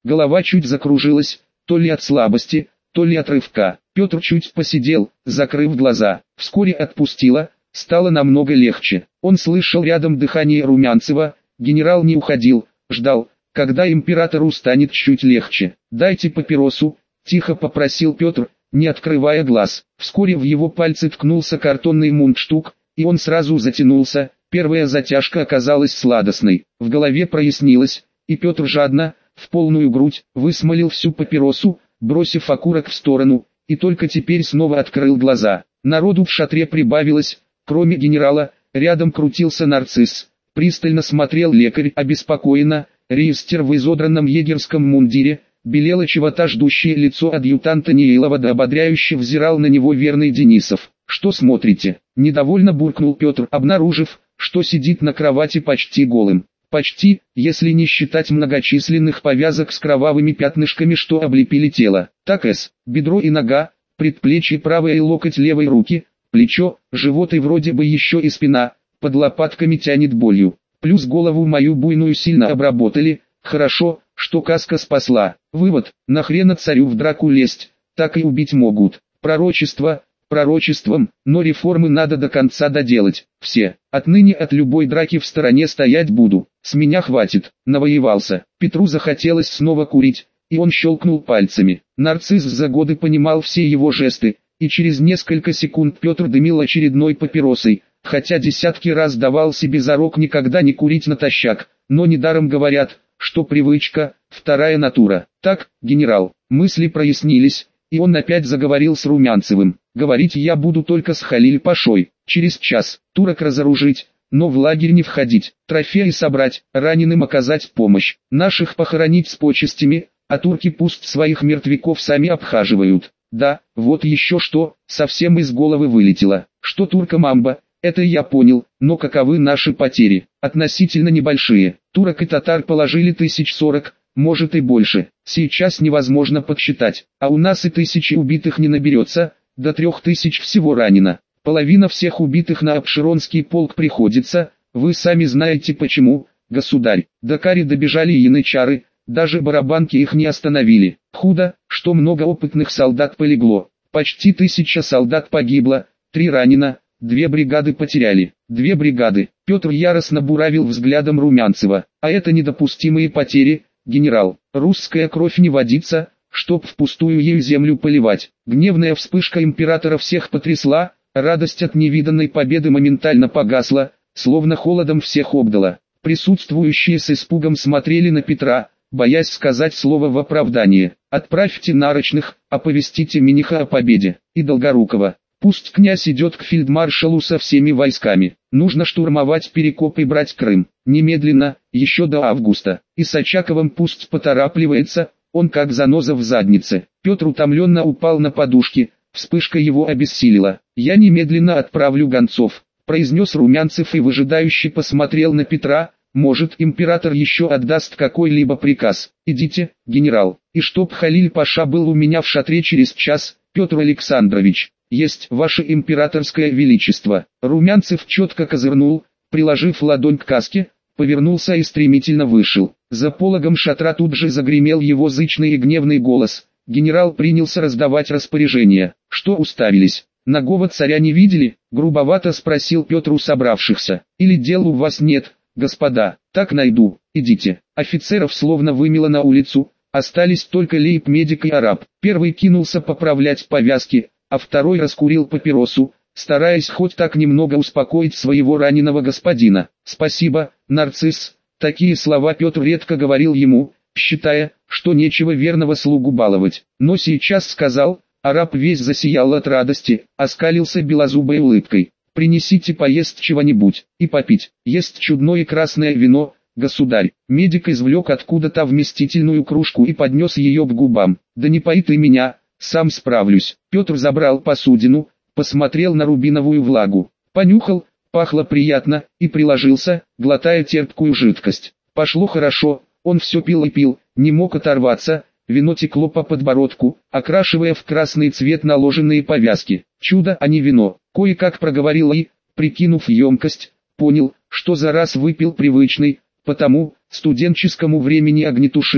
Голова чуть закружилась, то ли от слабости, то ли от рывка. Петр чуть посидел, закрыв глаза. Вскоре отпустило, стало намного легче. Он слышал рядом дыхание Румянцева, генерал не уходил, ждал, когда императору станет чуть легче. «Дайте папиросу», – тихо попросил Петр, не открывая глаз. Вскоре в его пальцы ткнулся картонный мундштук, и он сразу затянулся. Первая затяжка оказалась сладостной. В голове прояснилось, и Петр жадно, в полную грудь, высмолил всю папиросу, бросив окурок в сторону, и только теперь снова открыл глаза. Народу в шатре прибавилось, кроме генерала, рядом крутился нарцисс. Пристально смотрел лекарь, обеспокоенно, Ристер в изодранном егерском мундире, белело чего-то ждущее лицо адъютанта Неилова, да ободряюще взирал на него верный Денисов. «Что смотрите?» – недовольно буркнул Петр, обнаружив, что сидит на кровати почти голым. Почти, если не считать многочисленных повязок с кровавыми пятнышками, что облепили тело. Так бедро и нога, предплечье правой и локоть левой руки, плечо, живот и вроде бы еще и спина, под лопатками тянет болью. Плюс голову мою буйную сильно обработали, хорошо, что каска спасла. Вывод: нахрена царю в драку лезть, так и убить могут. Пророчество пророчеством, но реформы надо до конца доделать. Все. Отныне от любой драки в стороне стоять буду. С меня хватит. Навоевался. Петру захотелось снова курить, и он щелкнул пальцами. Нарцисс за годы понимал все его жесты, и через несколько секунд Петр дымил очередной папиросой, хотя десятки раз давал себе зарок никогда не курить натощак, но недаром говорят, что привычка – вторая натура. Так, генерал, мысли прояснились, и он опять заговорил с Румянцевым. Говорить я буду только с Халиль-пашой. Через час турок разоружить, но в лагерь не входить, трофеи собрать, раненым оказать помощь, наших похоронить с почестями, а турки пусть своих мертвяков сами обхаживают. Да, вот еще что, совсем из головы вылетело, что туркам амба, это я понял, но каковы наши потери? Относительно небольшие. Турок и татар положили 1040, может и больше. Сейчас невозможно подсчитать, а у нас и 1000 убитых не наберется, до 3000 всего ранено. Половина всех убитых на Апшеронский полк приходится, вы сами знаете почему, государь. До Кари добежали янычары, даже барабанки их не остановили. Худо, что много опытных солдат полегло. Почти 1000 солдат погибло, 3 ранено, 2 бригады потеряли. 2 бригады. Петр яростно буравил взглядом Румянцева. А это недопустимые потери, генерал. Русская кровь не водится, чтоб впустую ею землю поливать. Гневная вспышка императора всех потрясла, радость от невиданной победы моментально погасла, словно холодом всех обдала. Присутствующие с испугом смотрели на Петра, боясь сказать слово в оправдание. «Отправьте нарочных, оповестите Миниха о победе, и Долгорукова. Пусть князь идет к фельдмаршалу со всеми войсками. Нужно штурмовать Перекоп и брать Крым. Немедленно, еще до августа. И с Очаковым пусть поторапливается, он как заноза в заднице». Петр утомленно упал на подушки, вспышка его обессилила. «Я немедленно отправлю гонцов», произнес Румянцев и выжидающе посмотрел на Петра. «Может, император еще отдаст какой-либо приказ. Идите, генерал, и чтоб Халиль-паша был у меня в шатре через час, Петр Александрович». «Есть, ваше императорское величество». Румянцев четко козырнул, приложив ладонь к каске, повернулся и стремительно вышел. За пологом шатра тут же загремел его зычный и гневный голос. Генерал принялся раздавать распоряжения. «Что уставились? Нагого царя не видели?» — грубовато спросил Петр у собравшихся. «Или дел у вас нет, господа? Так найду, идите». Офицеров словно вымело на улицу, остались только лейб-медик и араб. Первый кинулся поправлять повязки, а второй раскурил папиросу, стараясь хоть так немного успокоить своего раненого господина. «Спасибо, нарцисс», такие слова Петр редко говорил ему, считая, что нечего верного слугу баловать. Но сейчас сказал, араб весь засиял от радости, оскалился белозубой улыбкой. «Принесите поесть чего-нибудь, и попить, есть чудное красное вино, государь». Медик извлек откуда-то вместительную кружку и поднес ее к губам. «Да не пои ты меня, сам справлюсь». Петр забрал посудину, посмотрел на рубиновую влагу, понюхал, пахло приятно, и приложился, глотая терпкую жидкость. Пошло хорошо, он все пил и пил, не мог оторваться, вино текло по подбородку, окрашивая в красный цвет наложенные повязки. Чудо, а не вино. Кое-как проговорил и, прикинув емкость, понял, что за раз выпил привычный, потому, студенческому времени огнетушитель,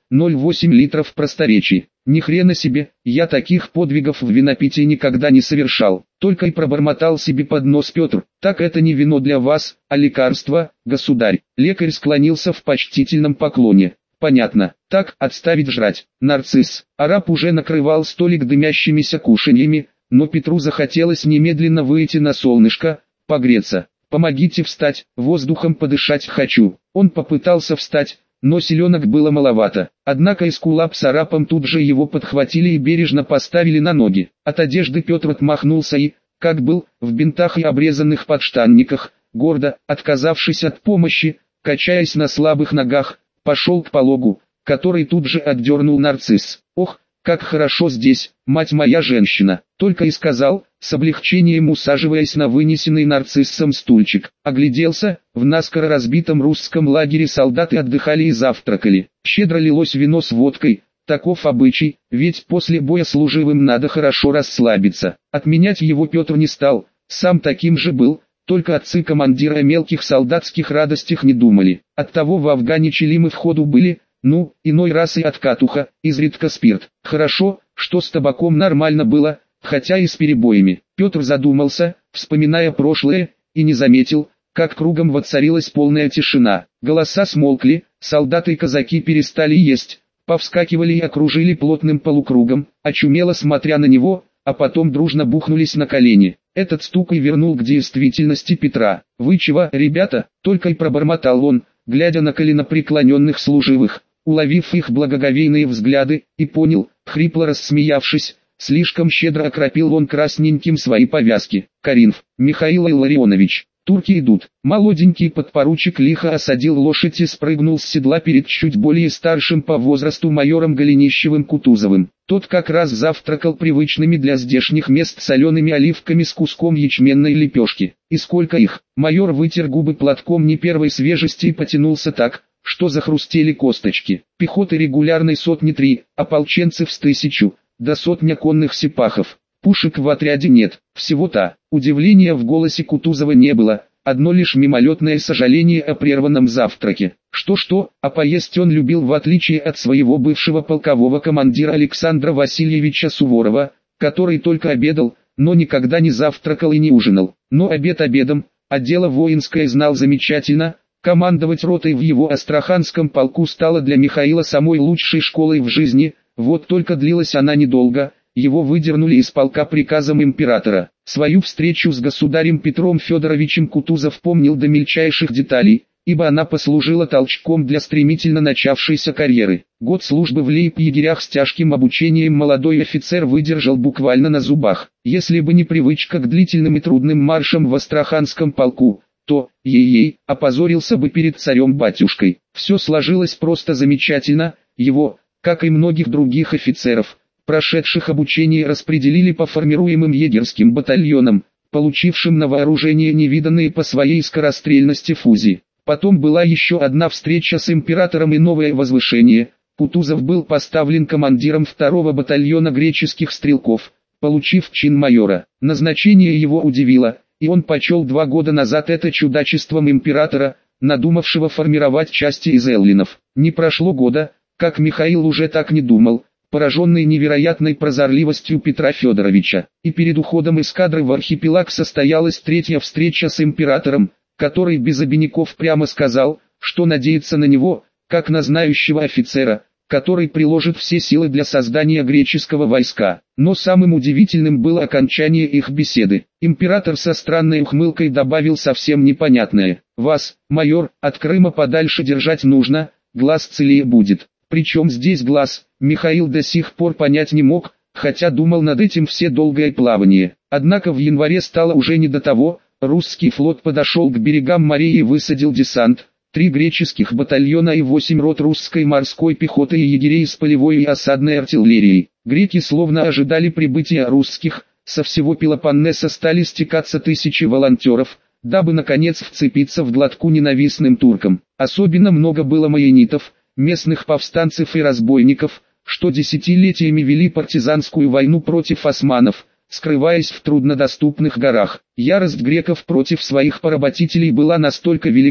0,8 литров просторечий. Ни хрена себе, я таких подвигов в винопитии никогда не совершал. Только и пробормотал себе под нос Петр. Так это не вино для вас, а лекарство, государь. Лекарь склонился в почтительном поклоне. Понятно. Так, отставить жрать. Нарцисс. Араб уже накрывал столик дымящимися кушаньями, но Петру захотелось немедленно выйти на солнышко, погреться. «Помогите встать, воздухом подышать хочу». Он попытался встать, но селенок было маловато. Однако Эскулап с Арапом тут же его подхватили и бережно поставили на ноги. От одежды Петр отмахнулся и, как был, в бинтах и обрезанных подштанниках, гордо, отказавшись от помощи, качаясь на слабых ногах, пошел к пологу, который тут же отдернул Нарцисс. «Ох, как хорошо здесь, мать моя женщина!» Только и сказал, с облегчением усаживаясь на вынесенный Нарциссом стульчик. Огляделся, в наскоро разбитом русском лагере солдаты отдыхали и завтракали. Щедро лилось вино с водкой, таков обычай, ведь после боя служивым надо хорошо расслабиться. Отменять его Петр не стал, сам таким же был, только отцы-командиры о мелких солдатских радостях не думали. Оттого в Афгане челимы в ходу были, ну, иной раз и откатуха, изредка спирт. Хорошо, что с табаком нормально было, хотя и с перебоями. Петр задумался, вспоминая прошлое, и не заметил, как кругом воцарилась полная тишина. Голоса смолкли, солдаты и казаки перестали есть, повскакивали и окружили плотным полукругом, очумело смотря на него, а потом дружно бухнулись на колени. Этот стук и вернул к действительности Петра. «Вы чего, ребята?» — только и пробормотал он, глядя на коленопреклоненных служивых, уловив их благоговейные взгляды, и понял, хрипло рассмеявшись, слишком щедро окропил он красненьким свои повязки. «Каринф, Михаил Илларионович, турки идут». Молоденький подпоручик лихо осадил лошадь и спрыгнул с седла перед чуть более старшим по возрасту майором Голенищевым-Кутузовым. Тот как раз завтракал привычными для здешних мест солеными оливками с куском ячменной лепешки. «И сколько их?» Майор вытер губы платком не первой свежести и потянулся так, что захрустели косточки. «Пехоты регулярной сотни 3, ополченцев с 1000, до сотня конных сипахов. Пушек в отряде нет, всего-то». Удивления в голосе Кутузова не было, одно лишь мимолетное сожаление о прерванном завтраке. Что-что, а поесть он любил в отличие от своего бывшего полкового командира Александра Васильевича Суворова, который только обедал, но никогда не завтракал и не ужинал. Но обед обедом, а дело воинское знал замечательно. Командовать ротой в его Астраханском полку стало для Михаила самой лучшей школой в жизни, вот только длилась она недолго, его выдернули из полка приказом императора. Свою встречу с государем Петром Федоровичем Кутузов помнил до мельчайших деталей, ибо она послужила толчком для стремительно начавшейся карьеры. Год службы в лейб-егерях с тяжким обучением молодой офицер выдержал буквально на зубах. Если бы не привычка к длительным и трудным маршам в Астраханском полку, то, ей-ей, опозорился бы перед царем-батюшкой. Все сложилось просто замечательно, его, как и многих других офицеров, прошедших обучение, распределили по формируемым егерским батальонам, получившим на вооружение невиданные по своей скорострельности фузи. Потом была еще одна встреча с императором и новое возвышение. Кутузов был поставлен командиром 2-го батальона греческих стрелков, получив чин майора. Назначение его удивило, и он почел 2 года назад это чудачеством императора, надумавшего формировать части из эллинов. Не прошло года, как Михаил уже так не думал, пораженный невероятной прозорливостью Петра Федоровича. И перед уходом эскадры в архипелаг состоялась 3-я встреча с императором, который без обиняков прямо сказал, что надеется на него, как на знающего офицера, который приложит все силы для создания греческого войска. Но самым удивительным было окончание их беседы. Император со странной ухмылкой добавил совсем непонятное: «Вас, майор, от Крыма подальше держать нужно, глаз целее будет». Причем здесь глаз, Михаил до сих пор понять не мог, хотя думал над этим все долгое плавание. Однако в январе стало уже не до того, русский флот подошел к берегам морей и высадил десант. 3 греческих батальона и 8 рот русской морской пехоты и егерей с полевой и осадной артиллерией. Греки словно ожидали прибытия русских, со всего Пелопоннеса стали стекаться тысячи волонтеров, дабы наконец вцепиться в глотку ненавистным туркам. Особенно много было маенитов, местных повстанцев и разбойников, что десятилетиями вели партизанскую войну против османов, скрываясь в труднодоступных горах. Ярость греков против своих поработителей была настолько велика,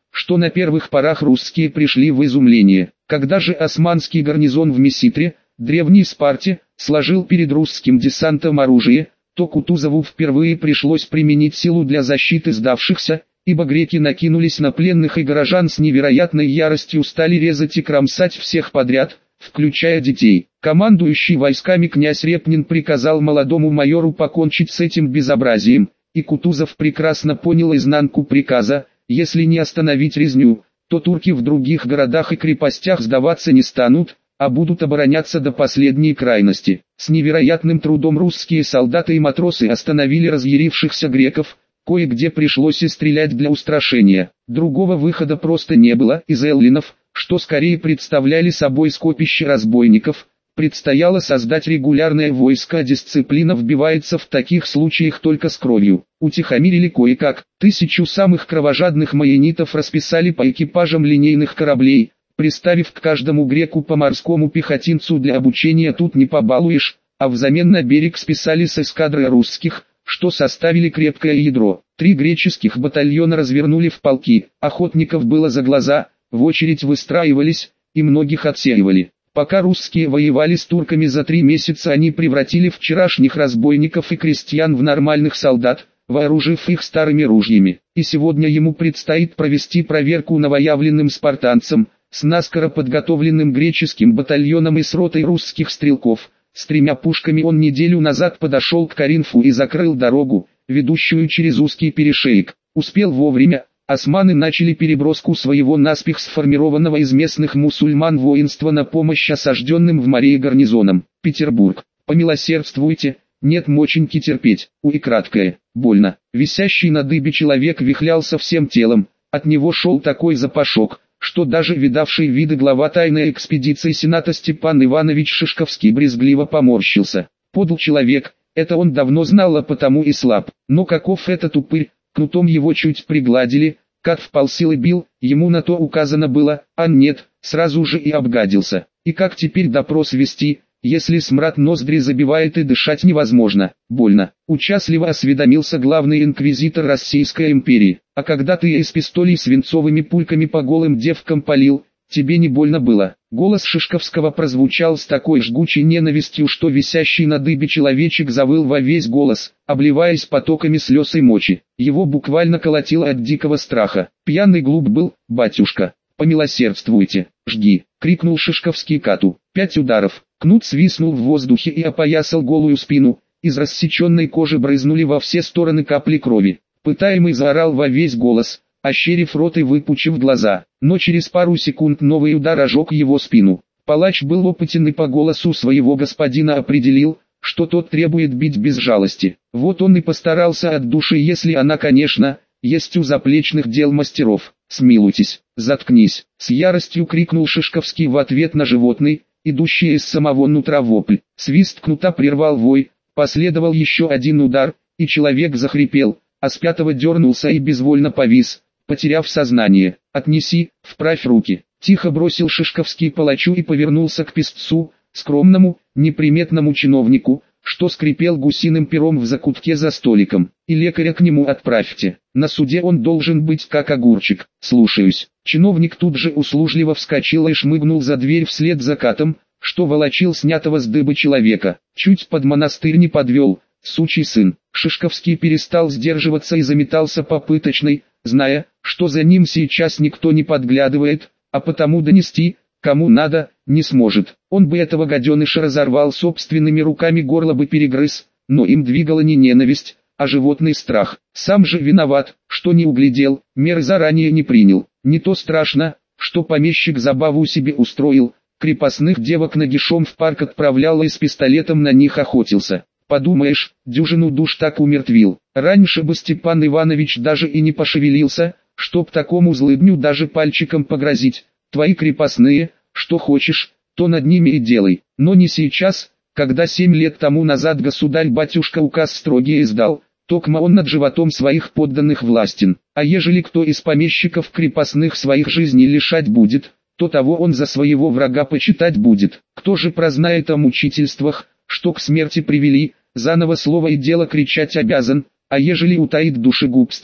что на первых порах русские пришли в изумление. Когда же османский гарнизон в Месситре, древней Спарте, сложил перед русским десантом оружие, то Кутузову впервые пришлось применить силу для защиты сдавшихся, ибо греки накинулись на пленных и горожан с невероятной яростью, стали резать и кромсать всех подряд, включая детей. Командующий войсками князь Репнин приказал молодому майору покончить с этим безобразием, и Кутузов прекрасно понял изнанку приказа: если не остановить резню, то турки в других городах и крепостях сдаваться не станут, а будут обороняться до последней крайности. С невероятным трудом русские солдаты и матросы остановили разъярившихся греков, кое-где пришлось и стрелять для устрашения. Другого выхода просто не было. Из эллинов, что скорее представляли собой скопище разбойников, предстояло создать регулярное войско, а дисциплина вбивается в таких случаях только с кровью. Утихомирили кое-как, 1000 самых кровожадных маенитов расписали по экипажам линейных кораблей, приставив к каждому греку по морскому пехотинцу для обучения. Тут не побалуешь, а взамен на берег списали с эскадры русских, что составили крепкое ядро. 3 греческих батальона развернули в полки, охотников было за глаза, в очередь выстраивались, и многих отсеивали. Пока русские воевали с турками за 3 месяца, они превратили вчерашних разбойников и крестьян в нормальных солдат, вооружив их старыми ружьями. И сегодня ему предстоит провести проверку новоявленным спартанцам, с наскоро подготовленным греческим батальоном и с ротой русских стрелков. С 3 пушками он неделю назад подошел к Коринфу и закрыл дорогу, ведущую через узкий перешеек. Успел вовремя. Османы начали переброску своего наспех сформированного из местных мусульман воинства на помощь осажденным в море гарнизонам. Петербург. Помилосердствуйте, нет моченьки терпеть. Уй, краткое, больно. Висящий на дыбе человек вихлялся всем телом, от него шел такой запашок, что даже видавший виды глава тайной экспедиции Сената Степан Иванович Шишковский брезгливо поморщился. Подл человек, это он давно знал, а потому и слаб. Но каков этот упырь, кнутом его чуть пригладили, как вполсилы бил, ему на то указано было, а нет, сразу же и обгадился. И как теперь допрос вести, если смрад ноздри забивает и дышать невозможно? Больно. Участливо осведомился главный инквизитор Российской империи. А когда ты из пистолей свинцовыми пульками по голым девкам палил, тебе не больно было? Голос Шишковского прозвучал с такой жгучей ненавистью, что висящий на дыбе человечек завыл во весь голос, обливаясь потоками слез и мочи. Его буквально колотило от дикого страха. Пьяный глуп был, батюшка. Помилосердствуйте, жги, крикнул Шишковский Кату. 5 ударов. Кнут свистнул в воздухе и опоясал голую спину. Из рассеченной кожи брызнули во все стороны капли крови. Пытаемый заорал во весь голос, ощерив рот и выпучив глаза, но через пару секунд новый удар ожег его спину. Палач был опытен и по голосу своего господина определил, что тот требует бить без жалости. Вот он и постарался от души, если она, конечно, есть у заплечных дел мастеров. «Смилуйтесь, заткнись!» — с яростью крикнул Шишковский в ответ на животный, идущий из самого нутра вопль. Свист кнута прервал вой, последовал еще один удар, и человек захрипел, а с 5-го дернулся и безвольно повис, потеряв сознание. «Отнеси, вправь руки!» — тихо бросил Шишковский палачу и повернулся к писцу, скромному, неприметному чиновнику, что скрипел гусиным пером в закутке за столиком. «И лекаря к нему отправьте. На суде он должен быть как огурчик». «Слушаюсь». Чиновник тут же услужливо вскочил и шмыгнул за дверь вслед за Катом, что волочил снятого с дыбы человека. Чуть под монастырь не подвел, сучий сын. Шишковский перестал сдерживаться и заметался по пыточной, зная, что за ним сейчас никто не подглядывает, а потому донести, кому надо, не сможет. Он бы этого гаденыша разорвал собственными руками, горло бы перегрыз, но им двигала не ненависть, а животный страх. Сам же виноват, что не углядел, меры заранее не принял. Не то страшно, что помещик забаву себе устроил, крепостных девок нагишом в парк отправлял и с пистолетом на них охотился. Подумаешь, дюжину душ так умертвил. Раньше бы Степан Иванович даже и не пошевелился, чтоб такому злыдню даже пальчиком погрозить. Твои крепостные, что хочешь, то над ними и делай. Но не сейчас, когда 7 лет тому назад государь-батюшка указ строгий издал, токма он над животом своих подданных властен. А ежели кто из помещиков крепостных своих жизней лишать будет, то того он за своего врага почитать будет. Кто же прознает о мучительствах, что к смерти привели, заново слово и дело кричать обязан, а ежели утаит душегубство,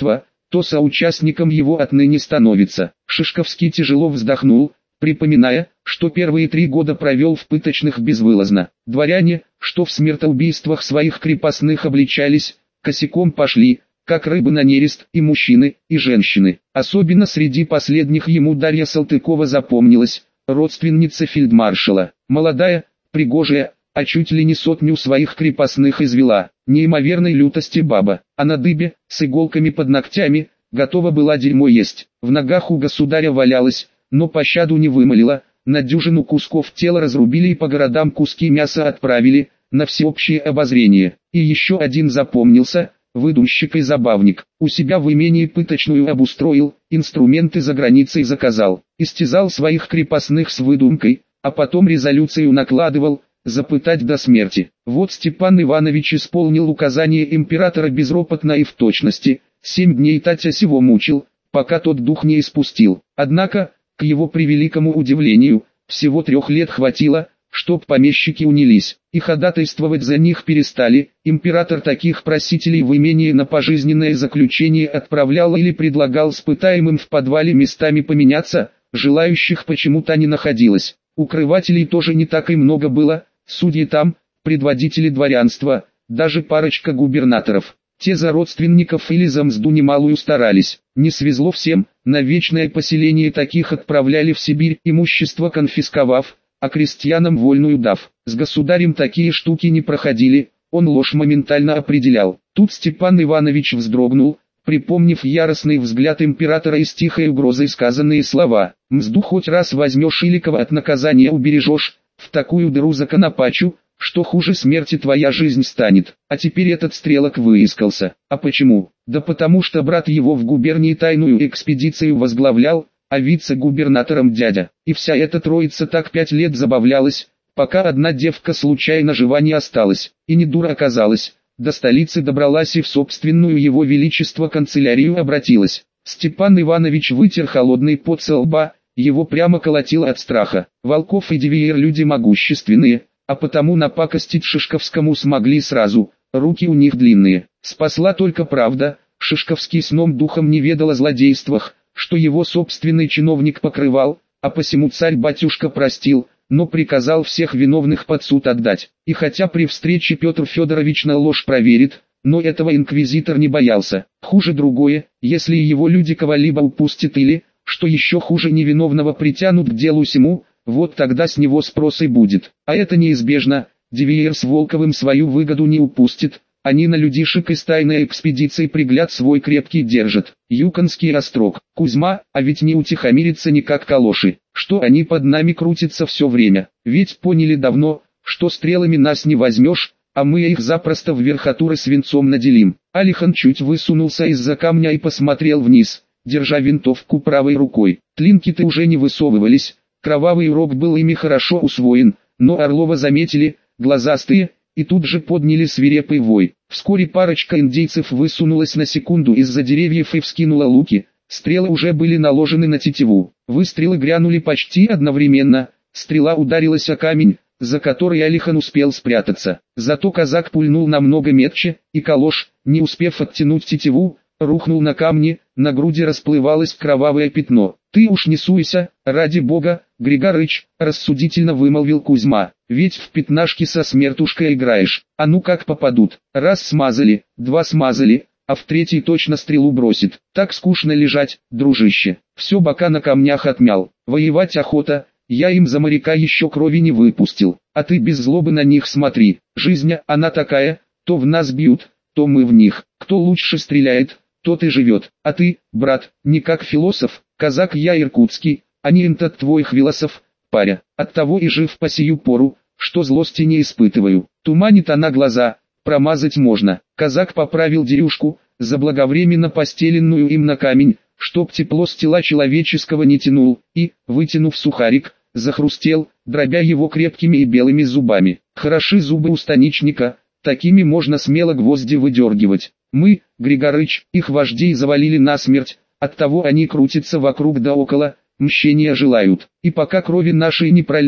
то соучастником его отныне становится. Шишковский тяжело вздохнул, припоминая, что первые 3 года провел в пыточных безвылазно. Дворяне, что в смертоубийствах своих крепостных обличались, косяком пошли, как рыбы на нерест, и мужчины, и женщины. Особенно среди последних ему Дарья Салтыкова запомнилась, родственница фельдмаршала. Молодая, пригожая, а чуть ли не 100 своих крепостных извела. Неимоверной лютости баба, а на дыбе, с иголками под ногтями, готова была дерьмо есть. В ногах у государя валялась, но пощаду не вымолила, на дюжину кусков тела разрубили и по городам куски мяса отправили, на всеобщее обозрение. И еще один запомнился, выдумщик и забавник. У себя в имении пыточную обустроил, инструменты за границей заказал, истязал своих крепостных с выдумкой, а потом резолюцию накладывал, запытать до смерти. Вот Степан Иванович исполнил указание императора безропотно и в точности, 7 дней Татя сего мучил, пока тот дух не испустил. Однако, к его превеликому удивлению, всего 3 лет хватило, чтоб помещики унились, и ходатайствовать за них перестали. Император таких просителей в имение на пожизненное заключение отправлял или предлагал с пытаемым в подвале местами поменяться, желающих почему-то не находилось. Укрывателей тоже не так и много было, судьи там, предводители дворянства, даже парочка губернаторов. Те за родственников или за мзду немалую старались. Не свезло всем, на вечное поселение таких отправляли в Сибирь, имущество конфисковав, а крестьянам вольную дав. С государем такие штуки не проходили, он ложь моментально определял. Тут Степан Иванович вздрогнул, припомнив яростный взгляд императора и с тихой угрозой сказанные слова: «Мзду хоть раз возьмешь или кого от наказания убережешь, в такую дыру законопачу, что хуже смерти твоя жизнь станет». А теперь этот стрелок выискался. А почему? Да потому что брат его в губернии тайную экспедицию возглавлял, а вице-губернатором дядя. И вся эта троица так 5 лет забавлялась, пока одна девка случайно жива не осталась. И не дура оказалась, до столицы добралась и в собственную его величество канцелярию обратилась. Степан Иванович вытер холодный пот со лба, его прямо колотило от страха. Волков и Дивеер люди могущественные, а потому напакостить Шишковскому смогли сразу, руки у них длинные. Спасла только правда, Шишковский сном духом не ведал о злодействах, что его собственный чиновник покрывал, а посему царь-батюшка простил, но приказал всех виновных под суд отдать. И хотя при встрече Петр Федорович на ложь проверит, но этого инквизитор не боялся. Хуже другое, если его люди кого-либо упустят или, что еще хуже, невиновного притянут к делу сему, вот тогда с него спрос и будет. А это неизбежно, Дивеер с Волковым свою выгоду не упустит. Они на людишек из тайной экспедиции пригляд свой крепкий держат. Юконский острог. Кузьма, а ведь не утихомирится никак калоши. Что они под нами крутятся все время. Ведь поняли давно, что стрелами нас не возьмешь, а мы их запросто в верхотуры свинцом наделим. Алихан чуть высунулся из-за камня и посмотрел вниз, держа винтовку правой рукой. Тлинки-то уже не высовывались, кровавый урок был ими хорошо усвоен, но Орлова заметили, глазастые, и тут же подняли свирепый вой. Вскоре парочка индейцев высунулась на секунду из-за деревьев и вскинула луки. Стрелы уже были наложены на тетиву. Выстрелы грянули почти одновременно. Стрела ударилась о камень, за который Алихан успел спрятаться. Зато казак пульнул намного метче, и калош, не успев оттянуть тетиву, рухнул на камни, на груди расплывалось кровавое пятно. «Ты уж не суйся, ради бога, Григорыч», — рассудительно вымолвил Кузьма, — «ведь в пятнашки со смертушкой играешь. А ну как попадут, раз смазали, два смазали, а в третий точно стрелу бросит. Так скучно лежать, дружище. Все бока на камнях отмял. Воевать охота, я им за моряка еще крови не выпустил. А ты без злобы на них смотри. Жизнь, она такая, то в нас бьют, то мы в них. Кто лучше стреляет, тот и живет. А ты, брат, не как философ, казак я иркутский, а не этот твой хвилософ, паря. Оттого и жив по сию пору, что злости не испытываю. Туманит она глаза, промазать можно. Казак поправил дерюшку, заблаговременно постеленную им на камень, чтоб тепло с тела человеческого не тянул, и, вытянув сухарик, захрустел, дробя его крепкими и белыми зубами. Хороши зубы у станичника, такими можно смело гвозди выдергивать. Мы, Григорыч, их вождей завалили насмерть, оттого они крутятся вокруг да около, мщения желают. И пока крови нашей не прольют,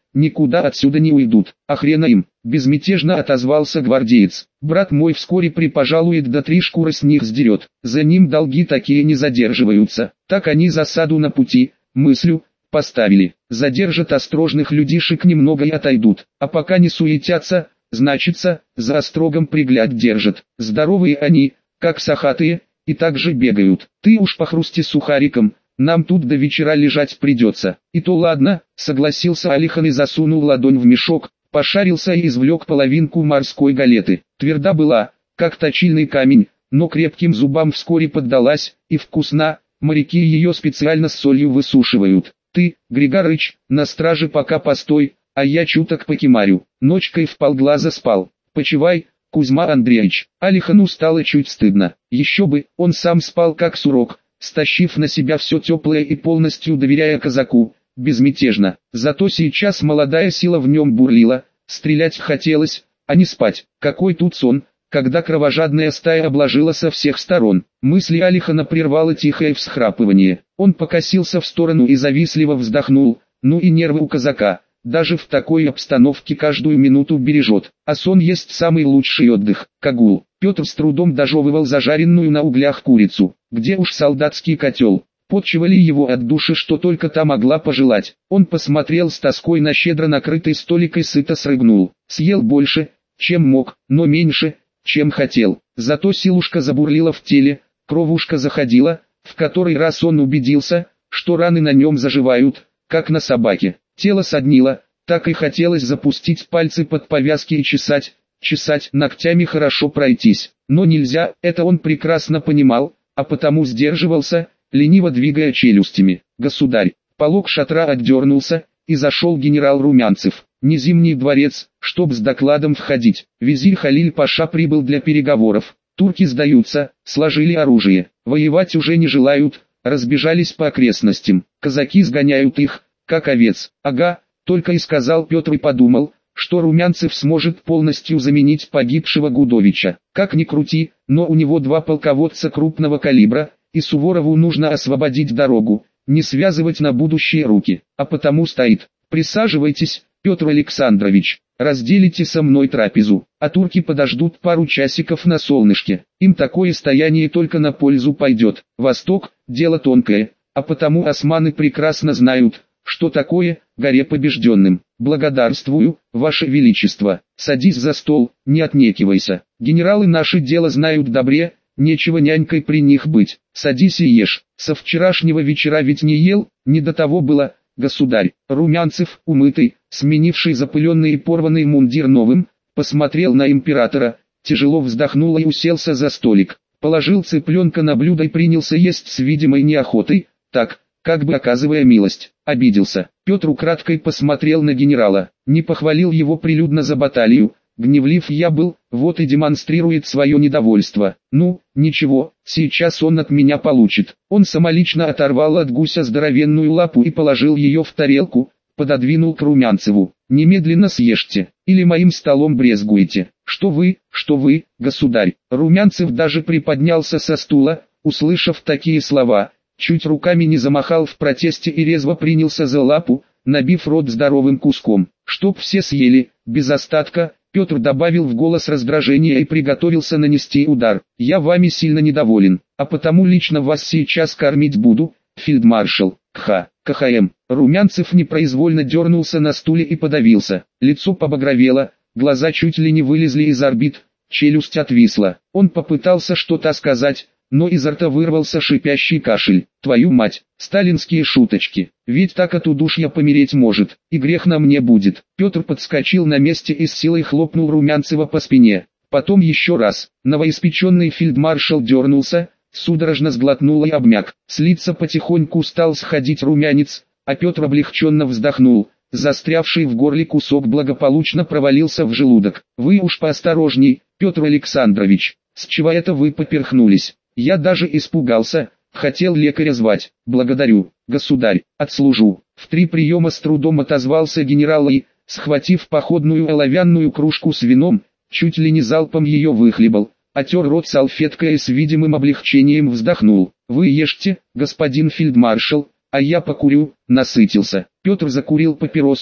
никуда отсюда не уйдут. А хрена им, безмятежно отозвался гвардеец. Брат мой вскоре припожалует, да 3 шкуры с них сдерет. За ним долги такие не задерживаются. Так они засаду на пути, мыслю, поставили. Задержат осторожных людишек немного и отойдут. А пока не суетятся, значится, за острогом пригляд держат. Здоровые они, как сахатые, и так же бегают. Ты уж похрусти сухариком, нам тут до вечера лежать придется. И то ладно, согласился Алихан и засунул ладонь в мешок, пошарился и извлек половинку морской галеты. Тверда была, как точильный камень, но крепким зубам вскоре поддалась, и вкусна, моряки ее специально с солью высушивают. Ты, Григорыч, на страже пока постой, а я чуток покемарю. Ночкой вполглаза спал. Почивай, Кузьма Андреевич. Алихану стало чуть стыдно. Еще бы, он сам спал как сурок, стащив на себя все теплое и полностью доверяя казаку, безмятежно. Зато сейчас молодая сила в нем бурлила, стрелять хотелось, а не спать. Какой тут сон, когда кровожадная стая обложила со всех сторон. Мысли Алихана прервало тихое всхрапывание. Он покосился в сторону и завистливо вздохнул. Ну и нервы у казака, даже в такой обстановке каждую минуту бережет. А сон есть самый лучший отдых. Кагул. Петр с трудом дожевывал зажаренную на углях курицу. Где уж солдатский котел? Подчивали его от души, что только та могла пожелать. Он посмотрел с тоской на щедро накрытый столик и сыто срыгнул. Съел больше, чем мог, но меньше, чем хотел. Зато силушка забурлила в теле, кровушка заходила, в который раз он убедился, что раны на нем заживают, как на собаке. Тело соднило, так и хотелось запустить пальцы под повязки и чесать, ногтями хорошо пройтись. Но нельзя, это он прекрасно понимал, а потому сдерживался, лениво двигая челюстями. «Государь!» Полог шатра отдернулся, и зашел генерал Румянцев. «Не Зимний дворец, чтоб с докладом входить. Визирь Халиль Паша прибыл для переговоров. Турки сдаются, сложили оружие, воевать уже не желают, разбежались по окрестностям. Казаки сгоняют их, как овец». «Ага», только и сказал Петр и подумал, что Румянцев сможет полностью заменить погибшего Гудовича. Как ни крути, но у него 2 полководца крупного калибра, и Суворову нужно освободить дорогу, не связывать на будущие руки, а потому стоит. «Присаживайтесь, Петр Александрович, разделите со мной трапезу, а турки подождут пару часиков на солнышке, им такое стояние только на пользу пойдет. Восток – дело тонкое, а потому османы прекрасно знают, что такое горе побежденным. Благодарствую, Ваше Величество, садись за стол, не отнекивайся, генералы наши дело знают добре, нечего нянькой при них быть, садись и ешь, со вчерашнего вечера ведь не ел, не до того было». «Государь!» Румянцев, умытый, сменивший запыленный и порванный мундир новым, посмотрел на императора, тяжело вздохнул и уселся за столик, положил цыпленка на блюдо и принялся есть с видимой неохотой, так, как бы оказывая милость. Обиделся. Петр украдкой посмотрел на генерала, не похвалил его прилюдно за баталию, гневлив я был, вот и демонстрирует свое недовольство. Ну, ничего, сейчас он от меня получит. Он самолично оторвал от гуся здоровенную лапу и положил ее в тарелку, пододвинул к Румянцеву. «Немедленно съешьте, или моим столом брезгуете». Что вы, государь?» Румянцев даже приподнялся со стула, услышав такие слова, чуть руками не замахал в протесте и резво принялся за лапу, набив рот здоровым куском. «Чтоб все съели, без остатка», Петр добавил в голос раздражения и приготовился нанести удар. «Я вами сильно недоволен, а потому лично вас сейчас кормить буду, фельдмаршал». КХМ. Румянцев непроизвольно дернулся на стуле и подавился. Лицо побагровело, глаза чуть ли не вылезли из орбит, челюсть отвисла. Он попытался что-то сказать, но изо рта вырвался шипящий кашель. «Твою мать, сталинские шуточки, ведь так от удушья помереть может, и грех на мне будет». Петр подскочил на месте и с силой хлопнул Румянцева по спине. Потом еще раз. Новоиспеченный фельдмаршал дернулся, судорожно сглотнул и обмяк. С лица потихоньку стал сходить румянец, а Петр облегченно вздохнул. Застрявший в горле кусок благополучно провалился в желудок. «Вы уж поосторожней, Петр Александрович, с чего это вы поперхнулись? Я даже испугался, хотел лекаря звать». «Благодарю, государь, отслужу». В 3 приема с трудом отозвался генерал и, схватив походную оловянную кружку с вином, чуть ли не залпом ее выхлебал, отер рот салфеткой и с видимым облегчением вздохнул. «Вы ешьте, господин фельдмаршал, а я покурю». Насытился. Петр закурил папиросу,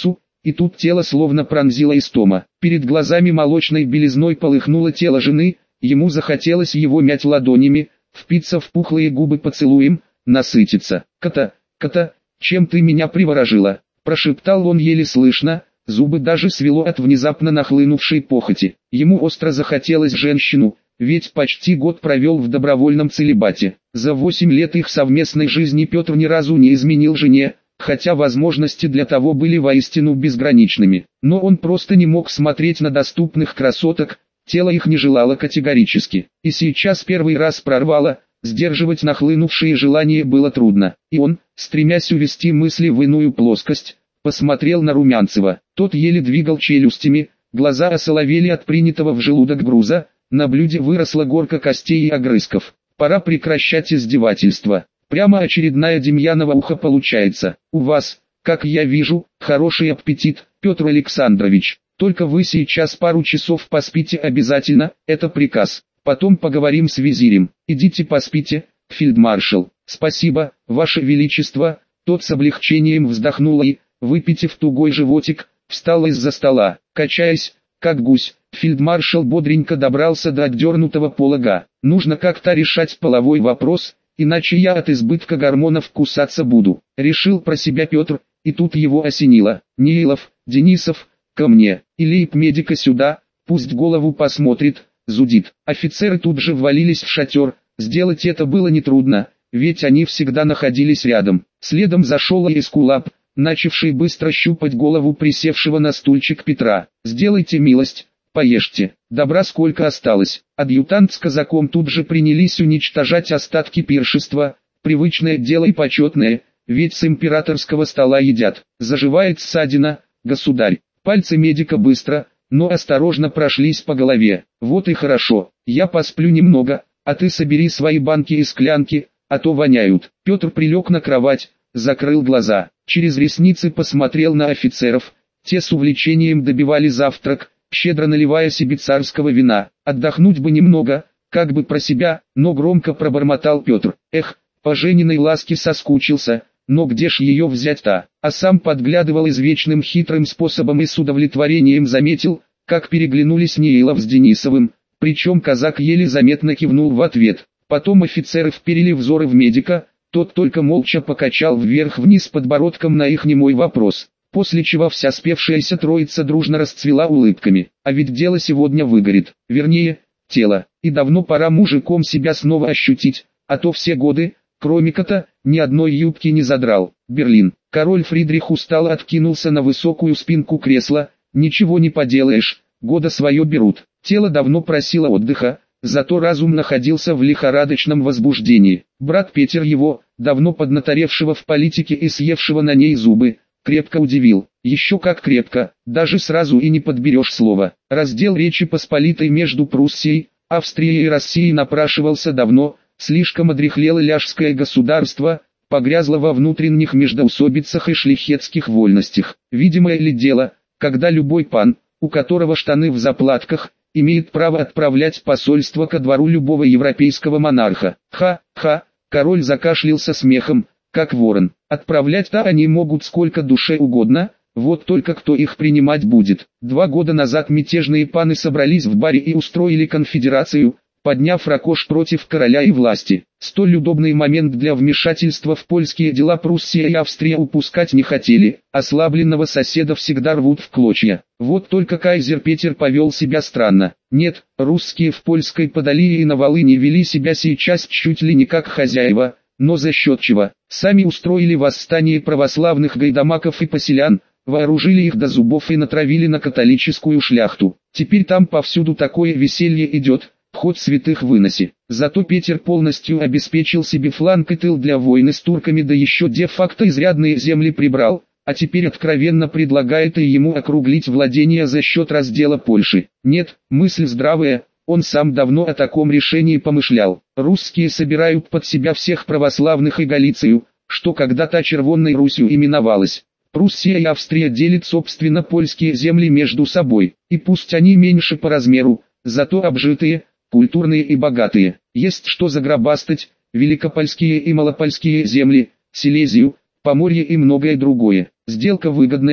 и тут тело словно пронзила истома. Перед глазами молочной белизной полыхнуло тело жены, ему захотелось его мять ладонями, впиться в пухлые губы поцелуем, насытиться. «Кота, чем ты меня приворожила?» – прошептал он еле слышно, зубы даже свело от внезапно нахлынувшей похоти. Ему остро захотелось женщину, ведь почти год провел в добровольном целибате. За 8 лет их совместной жизни Петр ни разу не изменил жене, хотя возможности для того были воистину безграничными. Но он просто не мог смотреть на доступных красоток, тело их не желало категорически. И сейчас первый раз прорвало, сдерживать нахлынувшие желания было трудно. И он, стремясь увести мысли в иную плоскость, посмотрел на Румянцева. Тот еле двигал челюстями, глаза осоловели от принятого в желудок груза, на блюде выросла горка костей и огрызков. Пора прекращать издевательство. Прямо очередная Демьянова уха получается. У вас, как я вижу, хороший аппетит, Петр Александрович. Только вы сейчас пару часов поспите обязательно, это приказ. Потом поговорим с визирем. Идите поспите, фельдмаршал. Спасибо, ваше величество. Тот с облегчением вздохнул и, выпитив тугой животик, встал из-за стола. Качаясь, как гусь, фельдмаршал бодренько добрался до отдернутого полога. Нужно как-то решать половой вопрос, иначе я от избытка гормонов кусаться буду. Решил про себя Петр, и тут его осенило. Неилов, Денисов, ко мне, и лейб-медика сюда, пусть голову посмотрит, зудит. Офицеры тут же ввалились в шатер, сделать это было нетрудно, ведь они всегда находились рядом. Следом зашел и Эскулап, начавший быстро щупать голову присевшего на стульчик Петра. «Сделайте милость, поешьте, добра сколько осталось». Адъютант с казаком тут же принялись уничтожать остатки пиршества, привычное дело и почетное, ведь с императорского стола едят. Заживает ссадина, государь. Пальцы медика быстро, но осторожно прошлись по голове. Вот и хорошо, я посплю немного, а ты собери свои банки и склянки, а то воняют. Петр прилег на кровать, закрыл глаза, через ресницы посмотрел на офицеров, те с увлечением добивали завтрак, щедро наливая себе царского вина. Отдохнуть бы немного, как бы про себя, но громко пробормотал Петр. Эх, по Жениной ласке соскучился, но где ж ее взять-то? А сам подглядывал извечным хитрым способом и с удовлетворением заметил, как переглянулись Неилов с Денисовым, причем казак еле заметно кивнул в ответ. Потом офицеры вперили взоры в медика, тот только молча покачал вверх-вниз подбородком на их немой вопрос, после чего вся спевшаяся троица дружно расцвела улыбками. А ведь дело сегодня выгорит, вернее, тело, и давно пора мужиком себя снова ощутить, а то все годы, кроме кота, ни одной юбки не задрал. Берлин. Король Фридрих устало откинулся на высокую спинку кресла. Ничего не поделаешь, года свое берут. Тело давно просило отдыха, зато разум находился в лихорадочном возбуждении. Брат Петр его, давно поднаторевшего в политике и съевшего на ней зубы, крепко удивил. Еще как крепко, даже сразу и не подберешь слова. Раздел Речи Посполитой между Пруссией, Австрией и Россией напрашивался давно. Слишком одряхлело ляжское государство, погрязло во внутренних междоусобицах и шляхетских вольностях. Видимое ли дело, когда любой пан, у которого штаны в заплатках, имеет право отправлять посольство ко двору любого европейского монарха. Ха-ха, король закашлялся смехом, как ворон. Отправлять-то они могут сколько душе угодно, вот только кто их принимать будет. 2 года назад мятежные паны собрались в баре и устроили конфедерацию, подняв ракош против короля и власти. Столь удобный момент для вмешательства в польские дела Пруссия и Австрия упускать не хотели, ослабленного соседа всегда рвут в клочья. Вот только кайзер Петр повел себя странно. Нет, русские в польской Подолии и на Волыни вели себя сейчас чуть ли не как хозяева, но за счет чего? Сами устроили восстание православных гайдамаков и поселян, вооружили их до зубов и натравили на католическую шляхту. Теперь там повсюду такое веселье идет, хоть святых выноси. Зато Петр полностью обеспечил себе фланг и тыл для войны с турками, да еще де-факто изрядные земли прибрал, а теперь откровенно предлагает и ему округлить владения за счет раздела Польши. Нет, мысль здравая, он сам давно о таком решении помышлял. Русские собирают под себя всех православных и Галицию, что когда-то Червонной Русью именовалось. Пруссия и Австрия делят собственно польские земли между собой, и пусть они меньше по размеру, зато обжитые, культурные и богатые. Есть что заграбастать, великопольские и малопольские земли, Силезию, Поморье и многое другое. Сделка выгодная,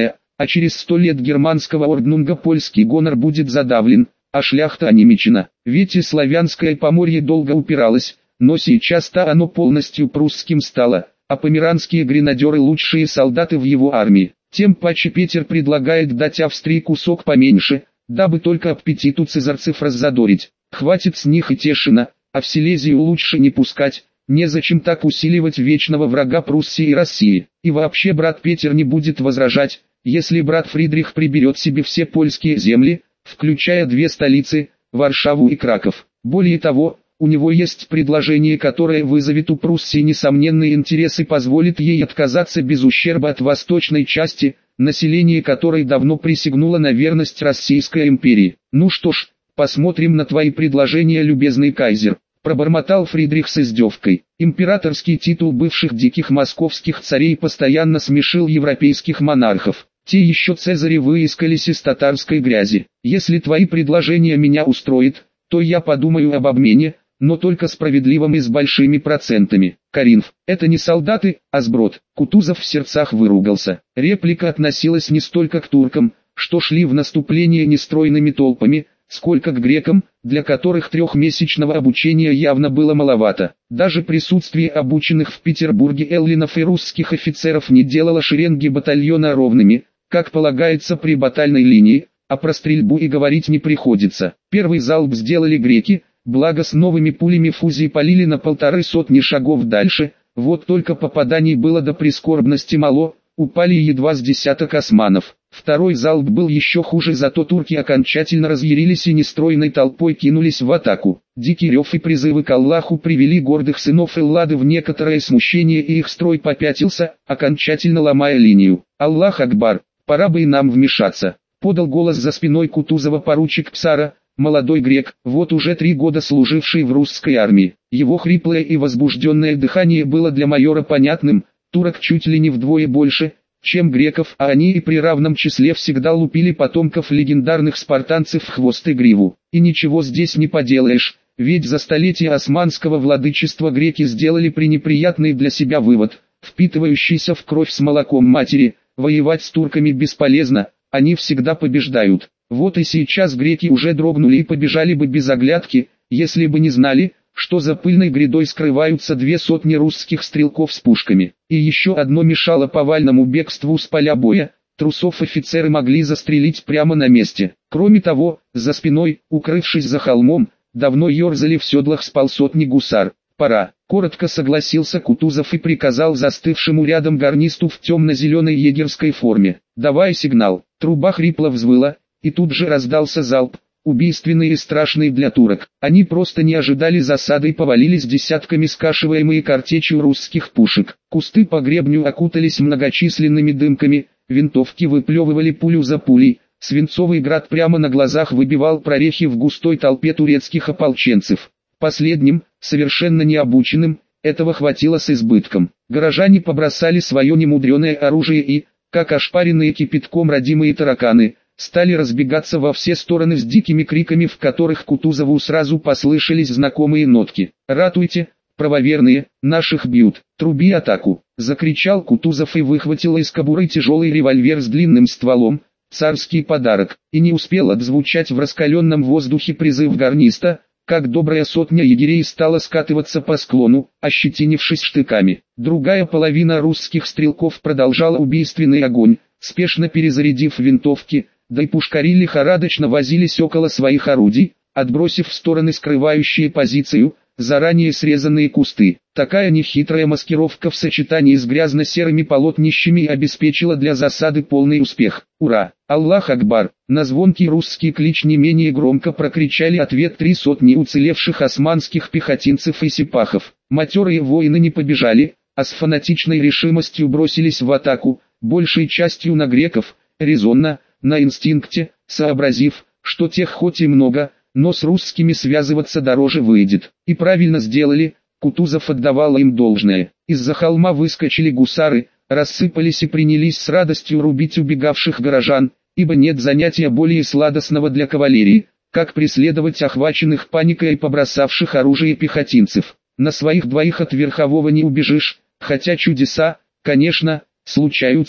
а через 100 лет германского орднунга польский гонор будет задавлен, а шляхта онемечена. Ведь и славянское поморье долго упиралось, но сейчас-то оно полностью прусским стало, а померанские гренадеры лучшие солдаты в его армии. Тем паче Петр предлагает дать Австрии кусок поменьше, дабы только аппетит у цезарцев раззадорить. Хватит с них и Тешина, а в Силезию лучше не пускать, незачем так усиливать вечного врага Пруссии и России. И вообще брат Петр не будет возражать, если брат Фридрих приберет себе все польские земли, включая 2 столицы, Варшаву и Краков. Более того, у него есть предложение, которое вызовет у Пруссии несомненные интересы и позволит ей отказаться без ущерба от восточной части, население которой давно присягнуло на верность Российской империи. «Ну что ж, посмотрим на твои предложения, любезный кайзер», — пробормотал Фридрих с издевкой. Императорский титул бывших диких московских царей постоянно смешил европейских монархов. Те еще цезари выискались из татарской грязи. «Если твои предложения меня устроят, то я подумаю об обмене, но только справедливым и с большими процентами. Каринф, это не солдаты, а сброд». Кутузов в сердцах выругался. Реплика относилась не столько к туркам, что шли в наступление нестройными толпами, сколько к грекам, для которых 3-месячного обучения явно было маловато. Даже присутствие обученных в Петербурге эллинов и русских офицеров не делало шеренги батальона ровными, как полагается при батальной линии, а про стрельбу и говорить не приходится. Первый залп сделали греки, благо с новыми пулями фузии полили на 150 шагов дальше, вот только попаданий было до прискорбности мало, упали едва с десяток османов. Второй залп был еще хуже, зато турки окончательно разъярились и нестройной толпой кинулись в атаку. Дикий рев и призывы к Аллаху привели гордых сынов Эллады в некоторое смущение, и их строй попятился, окончательно ломая линию. «Аллах Акбар, пора бы и нам вмешаться», — подал голос за спиной Кутузова поручик Псара, молодой грек, вот уже 3 года служивший в русской армии. Его хриплое и возбужденное дыхание было для майора понятным. Турок чуть ли не вдвое больше, чем греков, а они и при равном числе всегда лупили потомков легендарных спартанцев в хвост и гриву. И ничего здесь не поделаешь, ведь за столетия османского владычества греки сделали пренеприятный для себя вывод, впитывающийся в кровь с молоком матери: воевать с турками бесполезно, они всегда побеждают. Вот и сейчас греки уже дрогнули и побежали бы без оглядки, если бы не знали, что за пыльной грядой скрываются 200 русских стрелков с пушками. И еще одно мешало повальному бегству с поля боя: трусов офицеры могли застрелить прямо на месте. Кроме того, за спиной, укрывшись за холмом, давно ерзали в седлах с 150 гусар. «Пора», — коротко согласился Кутузов и приказал застывшему рядом гарнисту в темно-зеленой егерской форме: «Давай сигнал». Труба хрипло взвыла, и тут же раздался залп, убийственный и страшный для турок. Они просто не ожидали засады и повалились десятками скашиваемые картечью русских пушек. Кусты по гребню окутались многочисленными дымками, винтовки выплевывали пулю за пулей, свинцовый град прямо на глазах выбивал прорехи в густой толпе турецких ополченцев. Последним, совершенно необученным, этого хватило с избытком. Горожане побросали свое немудреное оружие и, как ошпаренные кипятком родимые тараканы, стали разбегаться во все стороны с дикими криками, в которых Кутузову сразу послышались знакомые нотки. «Ратуйте, правоверные, наших бьют, труби атаку!» — закричал Кутузов и выхватил из кобуры тяжелый револьвер с длинным стволом, царский подарок. И не успел отзвучать в раскаленном воздухе призыв гарниста, как добрая сотня егерей стала скатываться по склону, ощетинившись штыками. Другая половина русских стрелков продолжала убийственный огонь, спешно перезарядив винтовки, да и пушкари лихорадочно возились около своих орудий, отбросив в стороны скрывающие позицию, заранее срезанные кусты. Такая нехитрая маскировка в сочетании с грязно-серыми полотнищами обеспечила для засады полный успех. «Ура! Аллах Акбар!» На звонкий русский клич не менее громко прокричали ответ 300 уцелевших османских пехотинцев и сипахов. Матерые воины не побежали, а с фанатичной решимостью бросились в атаку, большей частью на греков, резонно, на инстинкте, сообразив, что тех хоть и много, но с русскими связываться дороже выйдет. И правильно сделали, Кутузов отдавал им должное. Из-за холма выскочили гусары, рассыпались и принялись с радостью рубить убегавших горожан, ибо нет занятия более сладостного для кавалерии, как преследовать охваченных паникой и побросавших оружие пехотинцев. На своих двоих от верхового не убежишь, хотя чудеса, конечно, случаются,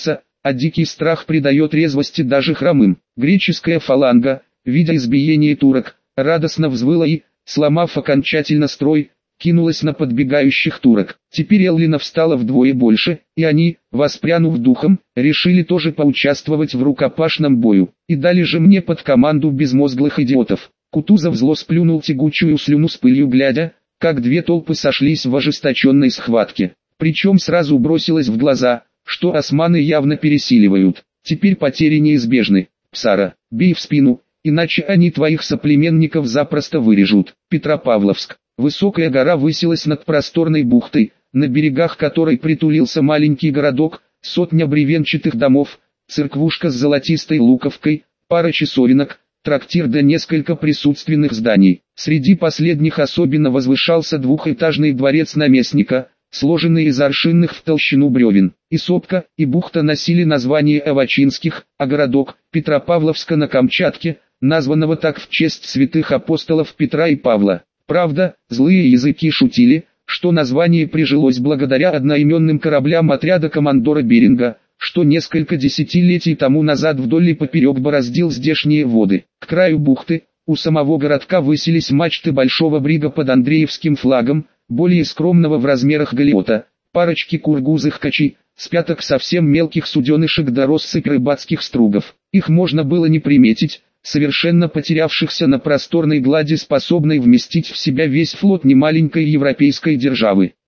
а дикий страх придает резвости даже хромым. Греческая фаланга, видя избиение турок, радостно взвыла и, сломав окончательно строй, кинулась на подбегающих турок. Теперь Эллина встала вдвое больше, и они, воспрянув духом, решили тоже поучаствовать в рукопашном бою. И дали же мне под команду безмозглых идиотов. Кутузов зло сплюнул тягучую слюну с пылью, глядя, как две толпы сошлись в ожесточенной схватке. Причем сразу бросилось в глаза, что османы явно пересиливают. Теперь потери неизбежны. Псара, бей в спину, иначе они твоих соплеменников запросто вырежут. Петропавловск. Высокая гора высилась над просторной бухтой, на берегах которой притулился маленький городок, сотня бревенчатых домов, церквушка с золотистой луковкой, пара часовенок, трактир да несколько присутственных зданий. Среди последних особенно возвышался двухэтажный дворец наместника, сложенный из аршинных в толщину бревен. И сопка, и бухта носили название Авачинских, а городок – Петропавловска на Камчатке, названного так в честь святых апостолов Петра и Павла. Правда, злые языки шутили, что название прижилось благодаря одноименным кораблям отряда командора Беринга, что несколько десятилетий тому назад вдоль и поперек бороздил здешние воды. К краю бухты, у самого городка высились мачты большого брига под Андреевским флагом, более скромного в размерах галеота, парочки кургузых качей, с пяток совсем мелких суденышек до россыпь рыбацких стругов. Их можно было не приметить, совершенно потерявшихся на просторной глади, способной вместить в себя весь флот немаленькой европейской державы.